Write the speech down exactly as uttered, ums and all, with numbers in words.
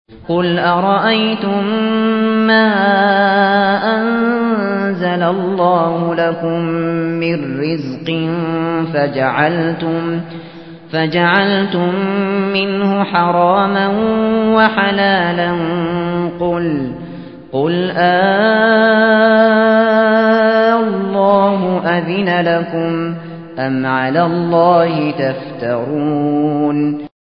قُلْ أَرَأَيْتُم مَّا أَنزَلَ اللَّهُ لَكُم مِّن رِّزْقٍ فَجَعَلْتُم فَجَعَلْتُم مِّنْهُ حَرَامًا وَحَلَالًا قُلْ قُلْ آللَّهُ أَذِنَ لَكُمْ أَمْ عَلَى اللَّهِ تَفْتَرُونَ